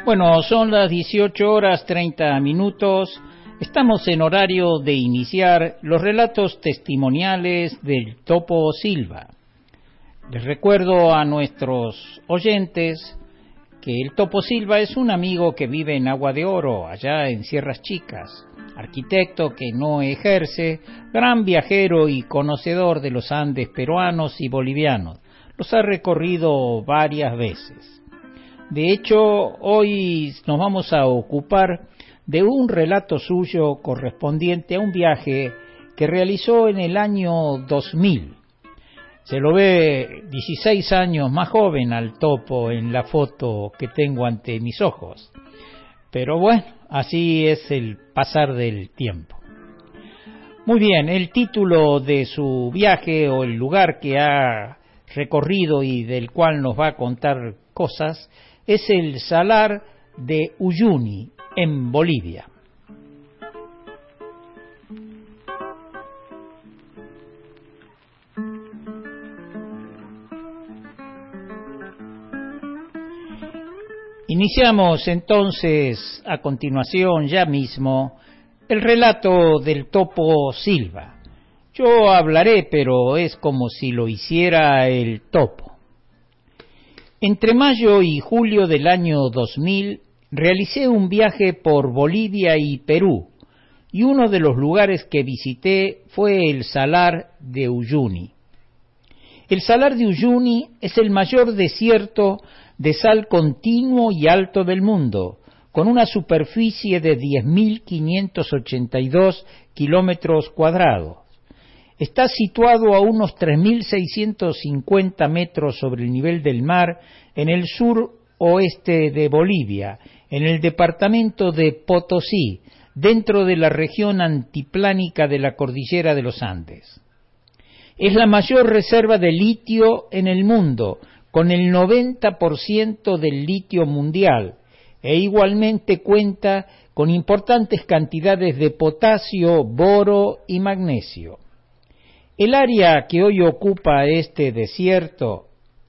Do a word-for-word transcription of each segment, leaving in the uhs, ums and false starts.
Bueno, son las dieciocho horas treinta minutos. Estamos en horario de iniciar los relatos testimoniales del Topo Silva. Les recuerdo a nuestros oyentes que el Topo Silva es un amigo que vive en Agua de Oro, allá en Sierras Chicas, arquitecto que no ejerce, gran viajero y conocedor de los Andes peruanos y bolivianos. Los ha recorrido varias veces. De hecho, hoy nos vamos a ocupar de un relato suyo correspondiente a un viaje que realizó en el año dos mil. Se lo ve dieciséis años más joven al Topo en la foto que tengo ante mis ojos. Pero bueno, así es el pasar del tiempo. Muy bien, el título de su viaje o el lugar que ha recorrido y del cual nos va a contar cosas es el Salar de Uyuni, en Bolivia. Iniciamos entonces a continuación ya mismo el relato del Topo Silva. Yo hablaré, pero es como si lo hiciera el Topo. Entre mayo y julio del año dos mil realicé un viaje por Bolivia y Perú, y uno de los lugares que visité fue el Salar de Uyuni. El Salar de Uyuni es el mayor desierto de sal continuo y alto del mundo, con una superficie de diez mil quinientos ochenta y dos kilómetros cuadrados. Está situado a unos tres mil seiscientos cincuenta metros sobre el nivel del mar en el sur oeste de Bolivia, en el departamento de Potosí, dentro de la región antiplánica de la cordillera de los Andes. Es la mayor reserva de litio en el mundo, con el noventa por ciento del litio mundial, e igualmente cuenta con importantes cantidades de potasio, boro y magnesio. El área que hoy ocupa este desierto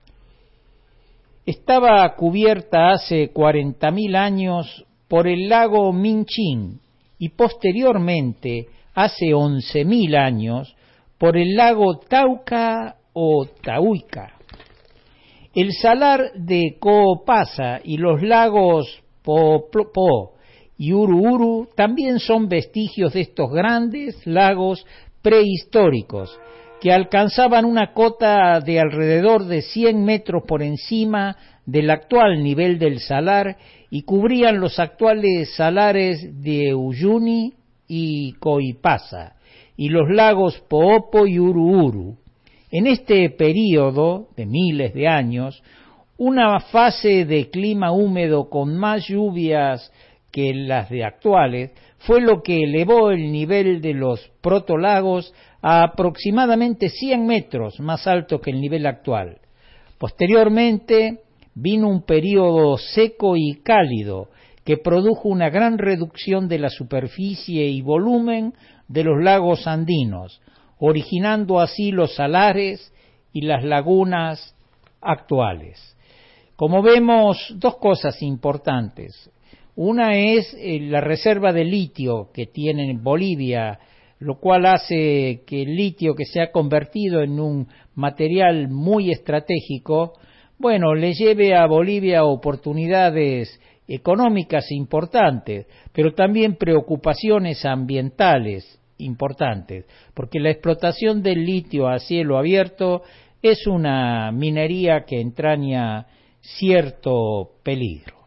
estaba cubierta hace cuarenta mil años por el lago Minchín y posteriormente, hace once mil años, por el lago Tauca o Tauica. El salar de Coopasa y los lagos Popó y Uruuru también son vestigios de estos grandes lagos prehistóricos que alcanzaban una cota de alrededor de cien metros por encima del actual nivel del salar y cubrían los actuales salares de Uyuni y Coipasa y los lagos Poopo y Uruuru. En este período de miles de años, una fase de clima húmedo con más lluvias que las de actuales fue lo que elevó el nivel de los protolagos a aproximadamente cien metros más alto que el nivel actual. Posteriormente vino un período seco y cálido que produjo una gran reducción de la superficie y volumen de los lagos andinos, originando así los salares y las lagunas actuales. Como vemos, dos cosas importantes. Una es la reserva de litio que tiene en Bolivia, lo cual hace que el litio, que se ha convertido en un material muy estratégico, bueno, le lleve a Bolivia oportunidades económicas importantes, pero también preocupaciones ambientales importantes, porque la explotación del litio a cielo abierto es una minería que entraña cierto peligro.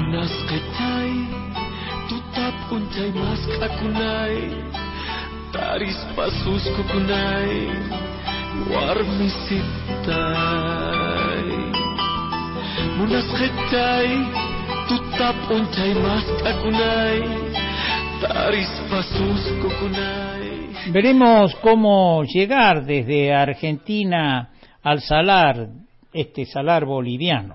Munas kecai tutap uncai mas kakunai taris pasus kukunai warmisitai. Munas kecai tutap uncai mas kakunai taris pasus kukunai. Veremos cómo llegar desde Argentina al salar, este salar boliviano.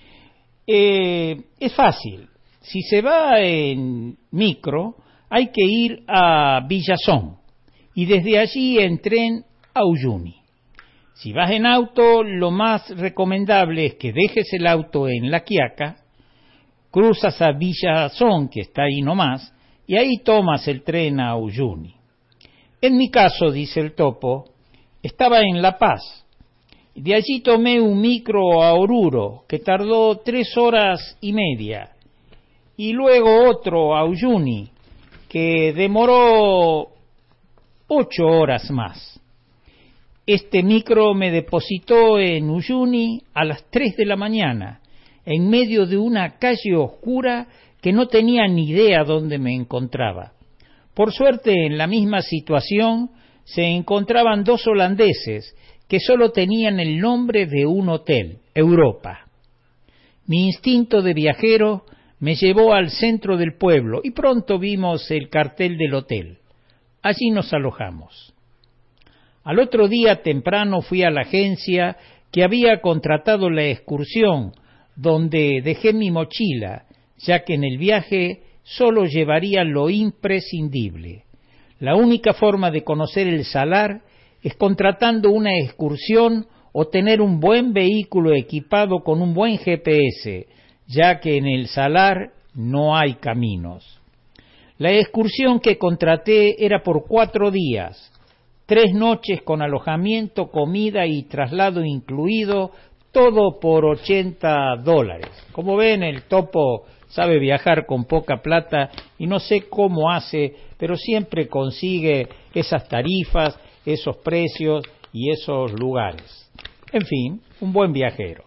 Eh, es fácil. Si se va en micro, hay que ir a Villazón y desde allí en tren a Uyuni. Si vas en auto, lo más recomendable es que dejes el auto en La Quiaca, cruzas a Villazón, que está ahí nomás, y ahí tomas el tren a Uyuni. En mi caso, dice el topo, estaba en La Paz. De allí tomé un micro a Oruro, que tardó tres horas y media, y luego otro a Uyuni, que demoró ocho horas más. Este micro me depositó en Uyuni a las tres de la mañana, en medio de una calle oscura que no tenía ni idea dónde me encontraba. Por suerte, en la misma situación se encontraban dos holandeses que solo tenían el nombre de un hotel, Europa. Mi instinto de viajero me llevó al centro del pueblo y pronto vimos el cartel del hotel. Allí nos alojamos. Al otro día temprano fui a la agencia que había contratado la excursión, donde dejé mi mochila, ya que en el viaje solo llevaría lo imprescindible. La única forma de conocer el salar es contratando una excursión o tener un buen vehículo equipado con un buen G P S, ya que en el salar no hay caminos. La excursión que contraté era por cuatro días, tres noches con alojamiento, comida y traslado incluido, todo por ochenta dólares. Como ven, el topo sabe viajar con poca plata y no sé cómo hace, pero siempre consigue esas tarifas, esos precios y esos lugares. En fin, un buen viajero.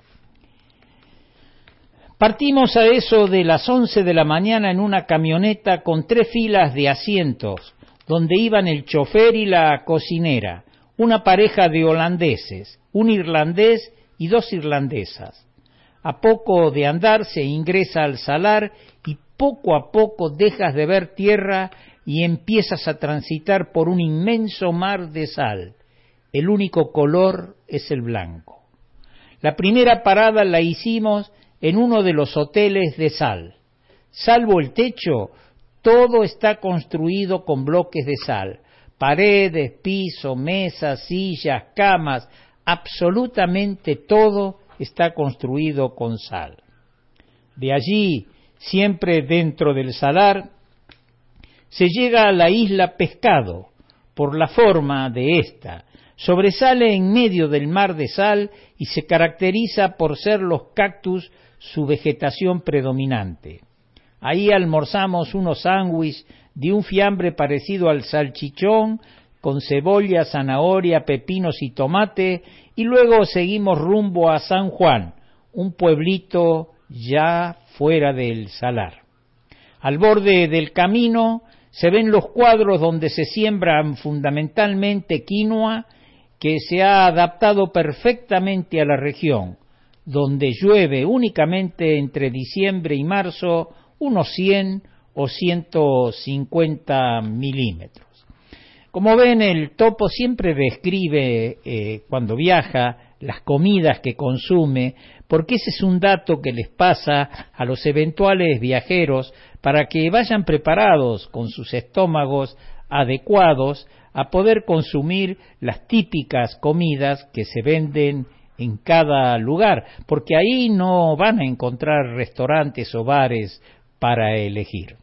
Partimos a eso de las once de la mañana en una camioneta con tres filas de asientos, donde iban el chofer y la cocinera, una pareja de holandeses, un irlandés y dos irlandesas. A poco de andar se ingresa al salar y poco a poco dejas de ver tierra y empiezas a transitar por un inmenso mar de sal. El único color es el blanco. La primera parada la hicimos en uno de los hoteles de sal. Salvo el techo, todo está construido con bloques de sal. Paredes, piso, mesas, sillas, camas, absolutamente todo está construido con sal. De allí, siempre dentro del salar, se llega a la isla Pescado, por la forma de esta. Sobresale en medio del mar de sal y se caracteriza por ser los cactus su vegetación predominante. Ahí almorzamos unos sándwiches de un fiambre parecido al salchichón, con cebolla, zanahoria, pepinos y tomate, y luego seguimos rumbo a San Juan, un pueblito ya fuera del salar. Al borde del camino se ven los cuadros donde se siembran fundamentalmente quinoa, que se ha adaptado perfectamente a la región, donde llueve únicamente entre diciembre y marzo unos cien o ciento cincuenta milímetros. Como ven, el topo siempre describe eh, cuando viaja las comidas que consume, porque ese es un dato que les pasa a los eventuales viajeros para que vayan preparados con sus estómagos adecuados a poder consumir las típicas comidas que se venden en cada lugar, porque ahí no van a encontrar restaurantes o bares para elegir.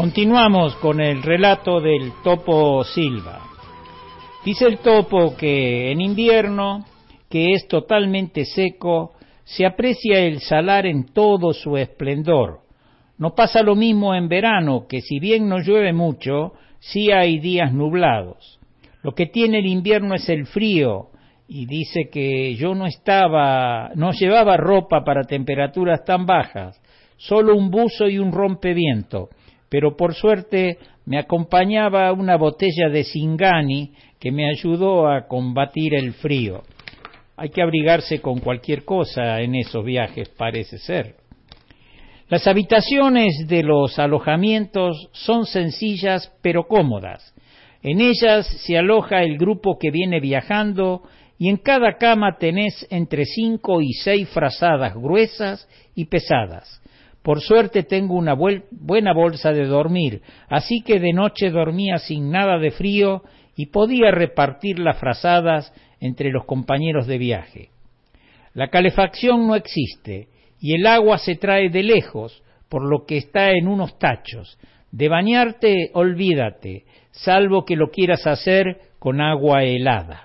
Continuamos con el relato del Topo Silva. Dice el topo que en invierno, que es totalmente seco, se aprecia el salar en todo su esplendor. No pasa lo mismo en verano, que si bien no llueve mucho, sí hay días nublados. Lo que tiene el invierno es el frío, y dice que yo no estaba, no llevaba ropa para temperaturas tan bajas, solo un buzo y un rompeviento, pero por suerte me acompañaba una botella de Singani que me ayudó a combatir el frío. Hay que abrigarse con cualquier cosa en esos viajes, parece ser. Las habitaciones de los alojamientos son sencillas pero cómodas. En ellas se aloja el grupo que viene viajando y en cada cama tenés entre cinco y seis frazadas gruesas y pesadas. Por suerte tengo una buena bolsa de dormir, así que de noche dormía sin nada de frío y podía repartir las frazadas entre los compañeros de viaje. La calefacción no existe y el agua se trae de lejos, por lo que está en unos tachos. De bañarte, olvídate, salvo que lo quieras hacer con agua helada.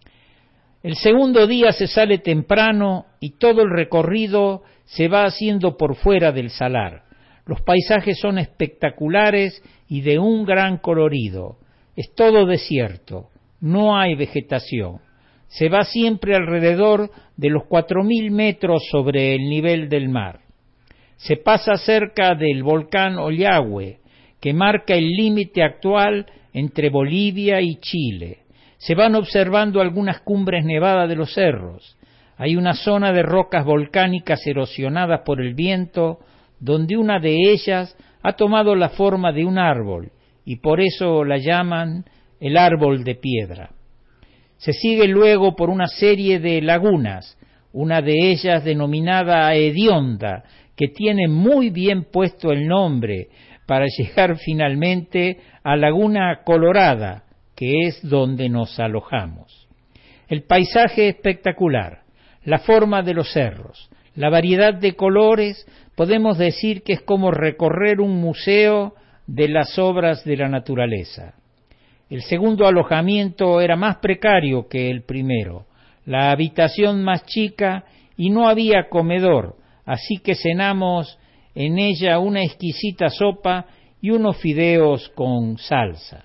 El segundo día se sale temprano y todo el recorrido se va haciendo por fuera del salar. Los paisajes son espectaculares y de un gran colorido. Es todo desierto, no hay vegetación. Se va siempre alrededor de los cuatro mil metros sobre el nivel del mar. Se pasa cerca del volcán Ollagüe, que marca el límite actual entre Bolivia y Chile. Se van observando algunas cumbres nevadas de los cerros. Hay una zona de rocas volcánicas erosionadas por el viento, donde una de ellas ha tomado la forma de un árbol, y por eso la llaman el árbol de piedra. Se sigue luego por una serie de lagunas, una de ellas denominada Hedionda, que tiene muy bien puesto el nombre, para llegar finalmente a Laguna Colorada, que es donde nos alojamos. El paisaje es espectacular, la forma de los cerros, la variedad de colores, podemos decir que es como recorrer un museo de las obras de la naturaleza. El segundo alojamiento era más precario que el primero, la habitación más chica y no había comedor, así que cenamos en ella una exquisita sopa y unos fideos con salsa.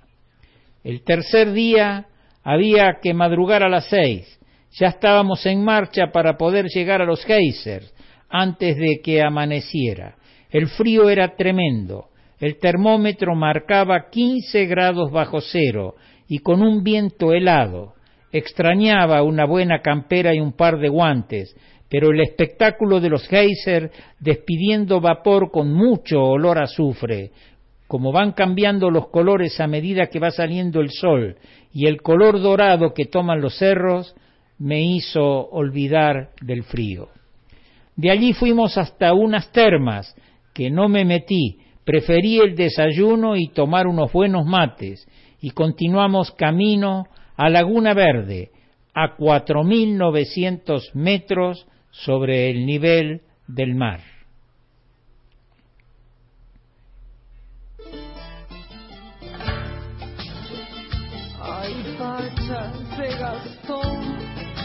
El tercer día había que madrugar a las seis. Ya estábamos en marcha para poder llegar a los geysers antes de que amaneciera. El frío era tremendo. El termómetro marcaba quince grados bajo cero y con un viento helado. Extrañaba una buena campera y un par de guantes, pero el espectáculo de los geysers despidiendo vapor con mucho olor a azufre, como van cambiando los colores a medida que va saliendo el sol, y el color dorado que toman los cerros, me hizo olvidar del frío. De allí fuimos hasta unas termas, que no me metí, preferí el desayuno y tomar unos buenos mates, y continuamos camino a Laguna Verde, a cuatro mil novecientos metros sobre el nivel del mar. Ay, facha de Gastón,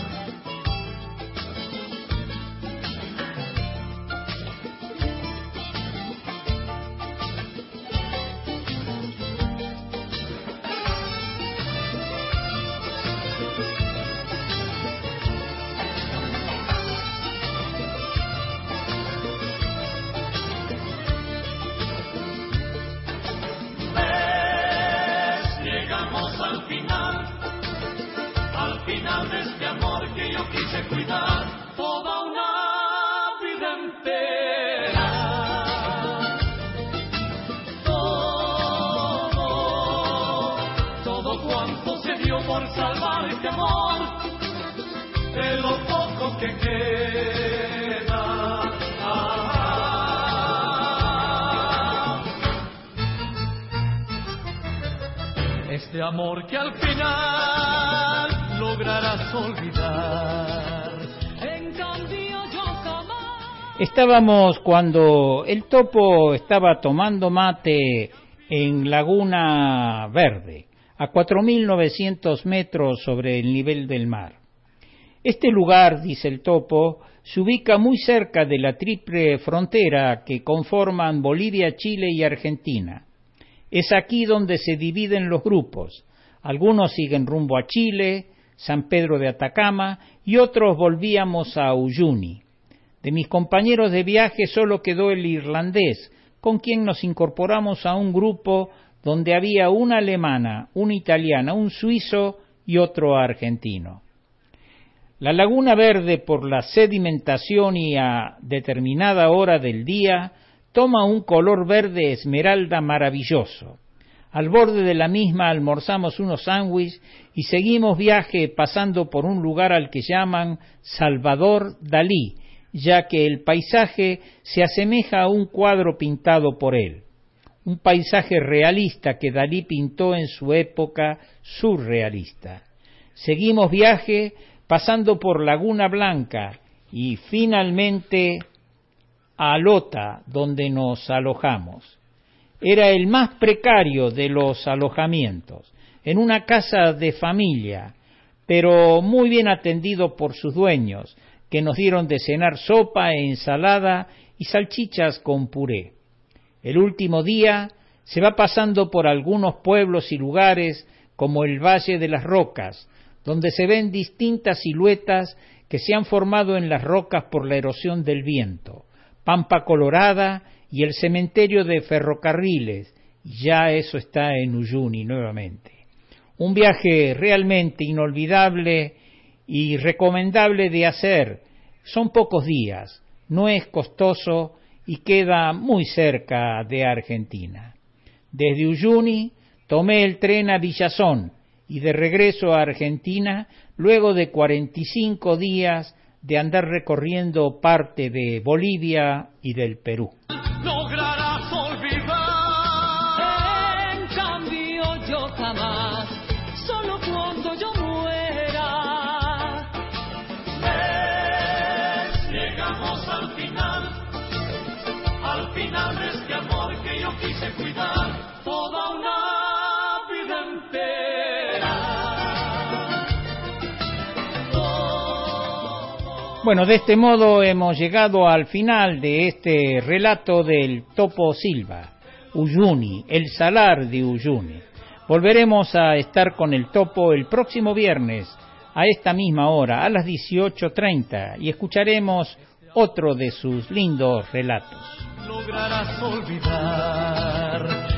de este amor que yo quise cuidar toda una vida entera. Todo, todo cuanto se dio por salvar este amor, de lo poco que queda. Ah, este amor que al final lograrás olvidar. En cambio yo jamás. Estábamos cuando el topo estaba tomando mate en Laguna Verde, a cuatro mil novecientos metros sobre el nivel del mar. Este lugar, dice el topo, se ubica muy cerca de la triple frontera que conforman Bolivia, Chile y Argentina. Es aquí donde se dividen los grupos. Algunos siguen rumbo a Chile, San Pedro de Atacama, y otros volvíamos a Uyuni. De mis compañeros de viaje solo quedó el irlandés, con quien nos incorporamos a un grupo donde había una alemana, una italiana, un suizo y otro argentino. La Laguna Verde, por la sedimentación y a determinada hora del día, toma un color verde esmeralda maravilloso. Al borde de la misma almorzamos unos sándwiches y seguimos viaje pasando por un lugar al que llaman Salvador Dalí, ya que el paisaje se asemeja a un cuadro pintado por él. Un paisaje realista que Dalí pintó en su época surrealista. Seguimos viaje pasando por Laguna Blanca y finalmente a Lota, donde nos alojamos. Era el más precario de los alojamientos, en una casa de familia, pero muy bien atendido por sus dueños, que nos dieron de cenar sopa, ensalada y salchichas con puré. El último día se va pasando por algunos pueblos y lugares como el Valle de las Rocas, donde se ven distintas siluetas que se han formado en las rocas por la erosión del viento, Pampa Colorada y el cementerio de ferrocarriles, ya eso está en Uyuni nuevamente. Un viaje realmente inolvidable y recomendable de hacer. Son pocos días, no es costoso y queda muy cerca de Argentina. Desde Uyuni tomé el tren a Villazón y de regreso a Argentina luego de cuarenta y cinco días de andar recorriendo parte de Bolivia y del Perú. Lograrás olvidar. En cambio yo jamás, solo cuando yo muera. Ves, llegamos al final, al final de este amor que yo quise cuidar toda una vida entera. Bueno, de este modo hemos llegado al final de este relato del Topo Silva, Uyuni, el salar de Uyuni. Volveremos a estar con el Topo el próximo viernes a esta misma hora, a las dieciocho treinta, y escucharemos otro de sus lindos relatos. Lograrás olvidar